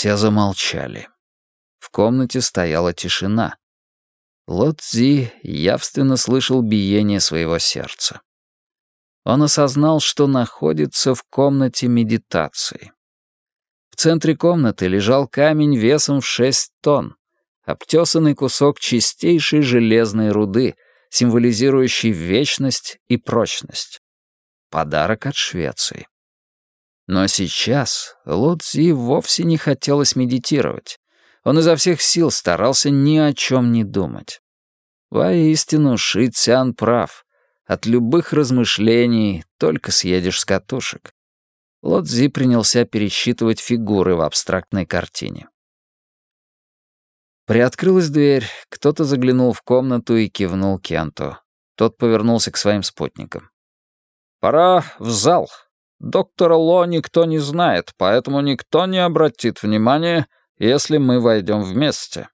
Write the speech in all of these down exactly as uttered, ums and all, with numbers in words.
Все замолчали. В комнате стояла тишина. Ло Цзи явственно слышал биение своего сердца. Он осознал, что находится в комнате медитации. В центре комнаты лежал камень весом в шесть тонн, обтесанный кусок чистейшей железной руды, символизирующий вечность и прочность. Подарок от Швеции. Но сейчас Ло Цзи вовсе не хотелось медитировать. Он изо всех сил старался ни о чем не думать. Воистину, Ши Цян прав. От любых размышлений только съедешь с катушек. Ло Цзи принялся пересчитывать фигуры в абстрактной картине. Приоткрылась дверь, кто-то заглянул в комнату и кивнул Кенту. Тот повернулся к своим спутникам. «Пора в зал. Доктора Ло никто не знает, поэтому никто не обратит внимания, если мы войдем вместе».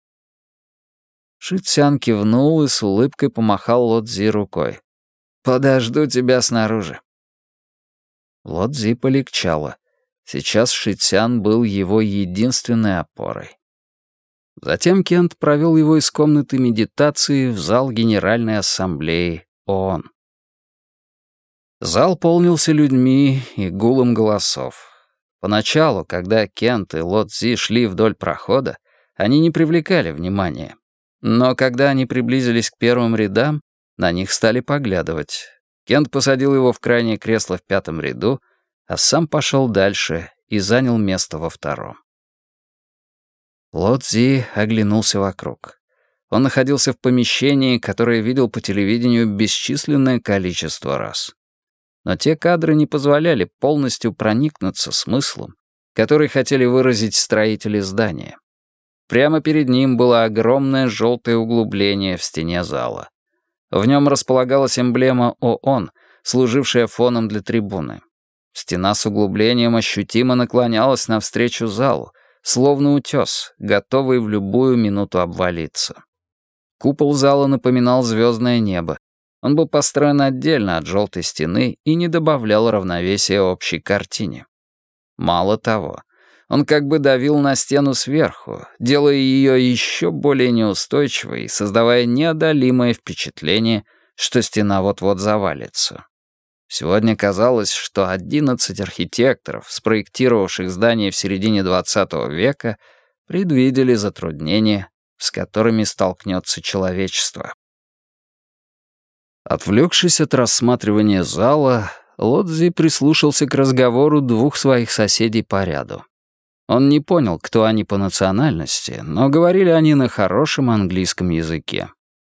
Ши Цян кивнул и с улыбкой помахал Ло Цзи рукой. «Подожду тебя снаружи». Ло Цзи полегчало. Сейчас Ши Цян был его единственной опорой. Затем Кент провел его из комнаты медитации в зал Генеральной Ассамблеи ООН. Зал полнился людьми и гулом голосов. Поначалу, когда Кент и Ло Цзи шли вдоль прохода, они не привлекали внимания. Но когда они приблизились к первым рядам, на них стали поглядывать. Кент посадил его в крайнее кресло в пятом ряду, а сам пошел дальше и занял место во втором. Ло Цзи оглянулся вокруг. Он находился в помещении, которое видел по телевидению бесчисленное количество раз. Но те кадры не позволяли полностью проникнуться смыслом, который хотели выразить строители здания. Прямо перед ним было огромное желтое углубление в стене зала. В нем располагалась эмблема ООН, служившая фоном для трибуны. Стена с углублением ощутимо наклонялась навстречу залу, словно утес, готовый в любую минуту обвалиться. Купол зала напоминал звездное небо. Он был построен отдельно от желтой стены и не добавлял равновесия общей картине. Мало того, он как бы давил на стену сверху, делая ее еще более неустойчивой и создавая неодолимое впечатление, что стена вот-вот завалится. Сегодня казалось, что одиннадцать архитекторов, спроектировавших здание в середине двадцатого века, предвидели затруднения, с которыми столкнется человечество. Отвлекшись от рассматривания зала, Ло Цзи прислушался к разговору двух своих соседей по ряду. Он не понял, кто они по национальности, но говорили они на хорошем английском языке.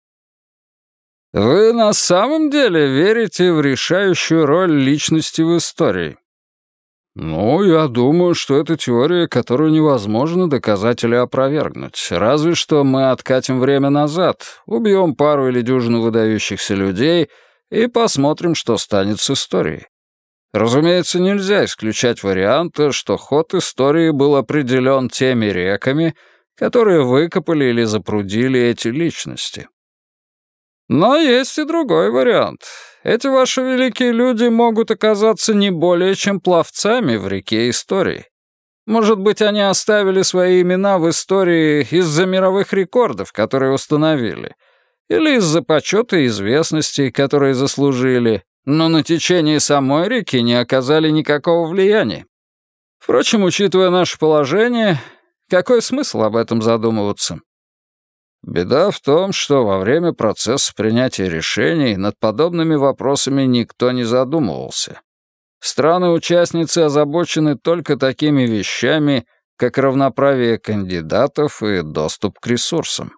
«Вы на самом деле верите в решающую роль личности в истории?» «Ну, я думаю, что это теория, которую невозможно доказать или опровергнуть. Разве что мы откатим время назад, убьем пару или дюжину выдающихся людей и посмотрим, что станет с историей. Разумеется, нельзя исключать варианта, что ход истории был определен теми реками, которые выкопали или запрудили эти личности. Но есть и другой вариант. Эти ваши великие люди могут оказаться не более чем пловцами в реке истории. Может быть, они оставили свои имена в истории из-за мировых рекордов, которые установили, или из-за почета и известности, которые заслужили, но на течение самой реки не оказали никакого влияния. Впрочем, учитывая наше положение, какой смысл об этом задумываться? Беда в том, что во время процесса принятия решений над подобными вопросами никто не задумывался. Страны-участницы озабочены только такими вещами, как равноправие кандидатов и доступ к ресурсам.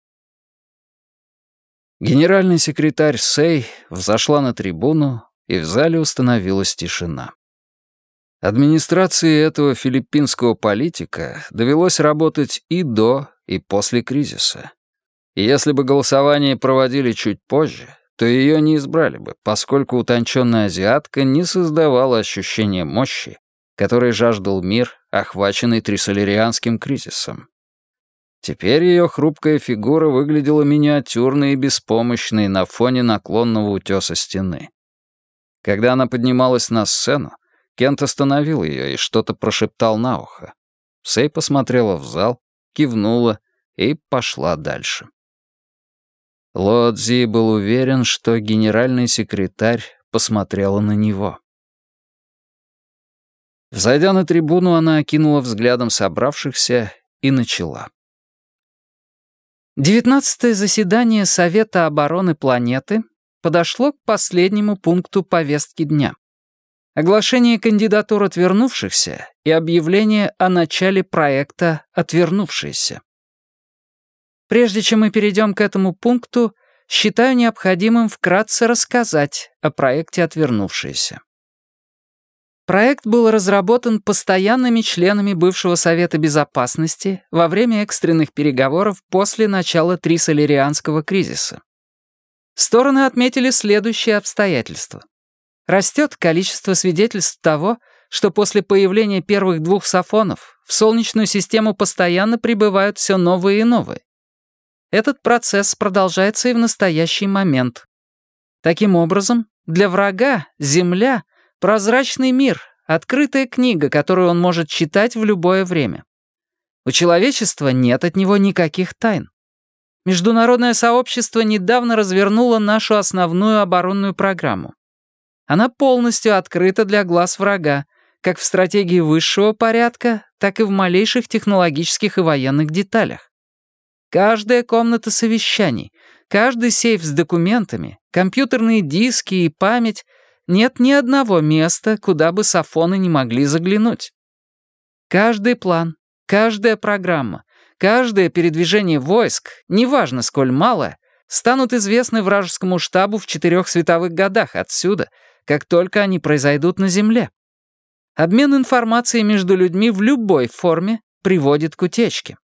Генеральный секретарь Сэй взошла на трибуну, и в зале установилась тишина. Администрации этого филиппинского политика довелось работать и до, и после кризиса. И если бы голосование проводили чуть позже, то ее не избрали бы, поскольку утонченная азиатка не создавала ощущения мощи, которой жаждал мир, охваченный трисолерианским кризисом. Теперь ее хрупкая фигура выглядела миниатюрной и беспомощной на фоне наклонного утеса стены. Когда она поднималась на сцену, Кент остановил ее и что-то прошептал на ухо. Сэй посмотрела в зал, кивнула и пошла дальше. Лодзи был уверен, что генеральный секретарь посмотрела на него. Взойдя на трибуну, она окинула взглядом собравшихся и начала. Девятнадцатое заседание Совета обороны планеты подошло к последнему пункту повестки дня. Оглашение кандидатур отвернувшихся и объявление о начале проекта «Отвернувшиеся». Прежде чем мы перейдем к этому пункту, считаю необходимым вкратце рассказать о проекте «Отвернувшиеся». Проект был разработан постоянными членами бывшего Совета Безопасности во время экстренных переговоров после начала Трисолерианского кризиса. Стороны отметили следующие обстоятельства. Растет количество свидетельств того, что после появления первых двух сафонов в Солнечную систему постоянно прибывают все новые и новые. Этот процесс продолжается и в настоящий момент. Таким образом, для врага Земля — прозрачный мир, открытая книга, которую он может читать в любое время. У человечества нет от него никаких тайн. Международное сообщество недавно развернуло нашу основную оборонную программу. Она полностью открыта для глаз врага, как в стратегии высшего порядка, так и в малейших технологических и военных деталях. Каждая комната совещаний, каждый сейф с документами, компьютерные диски и память — нет ни одного места, куда бы сафоны не могли заглянуть. Каждый план, каждая программа, каждое передвижение войск, неважно сколь малое, станут известны вражескому штабу в четырех световых годах отсюда, как только они произойдут на Земле. Обмен информацией между людьми в любой форме приводит к утечке.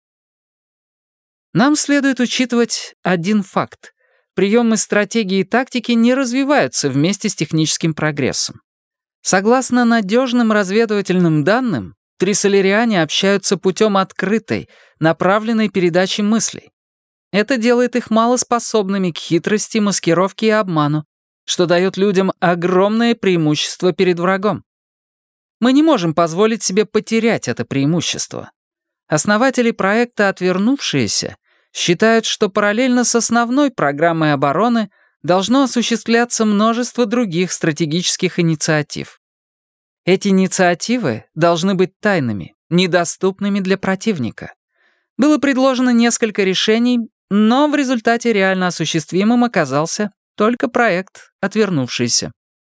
Нам следует учитывать один факт. Приемы стратегии и тактики не развиваются вместе с техническим прогрессом. Согласно надежным разведывательным данным, трисолериане общаются путем открытой, направленной передачи мыслей. Это делает их малоспособными к хитрости, маскировке и обману, что дает людям огромное преимущество перед врагом. Мы не можем позволить себе потерять это преимущество. Основатели проекта «Отвернувшиеся» считают, что параллельно с основной программой обороны должно осуществляться множество других стратегических инициатив. Эти инициативы должны быть тайными, недоступными для противника. Было предложено несколько решений, но в результате реально осуществимым оказался только проект «Отвернувшийся».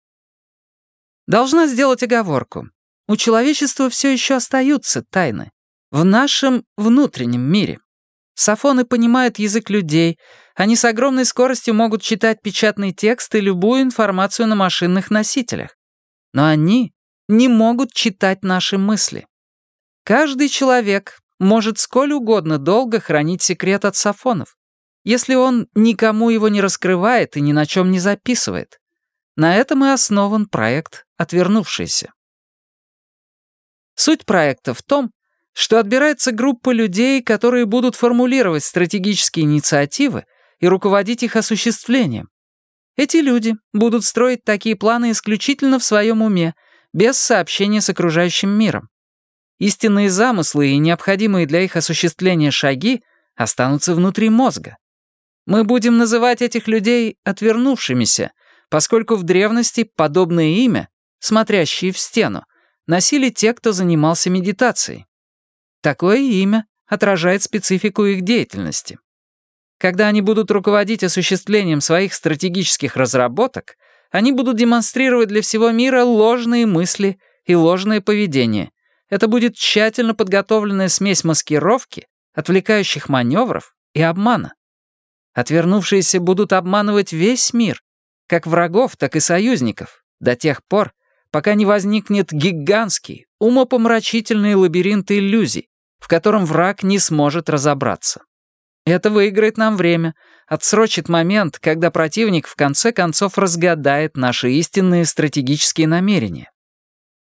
Должна сделать оговорку. У человечества все еще остаются тайны. В нашем внутреннем мире. Сафоны понимают язык людей, они с огромной скоростью могут читать печатный текст и любую информацию на машинных носителях. Но они не могут читать наши мысли. Каждый человек может сколь угодно долго хранить секрет от сафонов, если он никому его не раскрывает и ни на чем не записывает. На этом и основан проект «Отвернувшиеся». Суть проекта в том, что отбирается группа людей, которые будут формулировать стратегические инициативы и руководить их осуществлением. Эти люди будут строить такие планы исключительно в своем уме, без сообщения с окружающим миром. Истинные замыслы и необходимые для их осуществления шаги останутся внутри мозга. Мы будем называть этих людей «отвернувшимися», поскольку в древности подобное имя, смотрящие в стену, носили те, кто занимался медитацией. Такое имя отражает специфику их деятельности. Когда они будут руководить осуществлением своих стратегических разработок, они будут демонстрировать для всего мира ложные мысли и ложное поведение. Это будет тщательно подготовленная смесь маскировки, отвлекающих маневров и обмана. Отвернувшиеся будут обманывать весь мир, как врагов, так и союзников, до тех пор, пока не возникнет гигантский, умопомрачительный лабиринт иллюзий, в котором враг не сможет разобраться. Это выиграет нам время, отсрочит момент, когда противник в конце концов разгадает наши истинные стратегические намерения.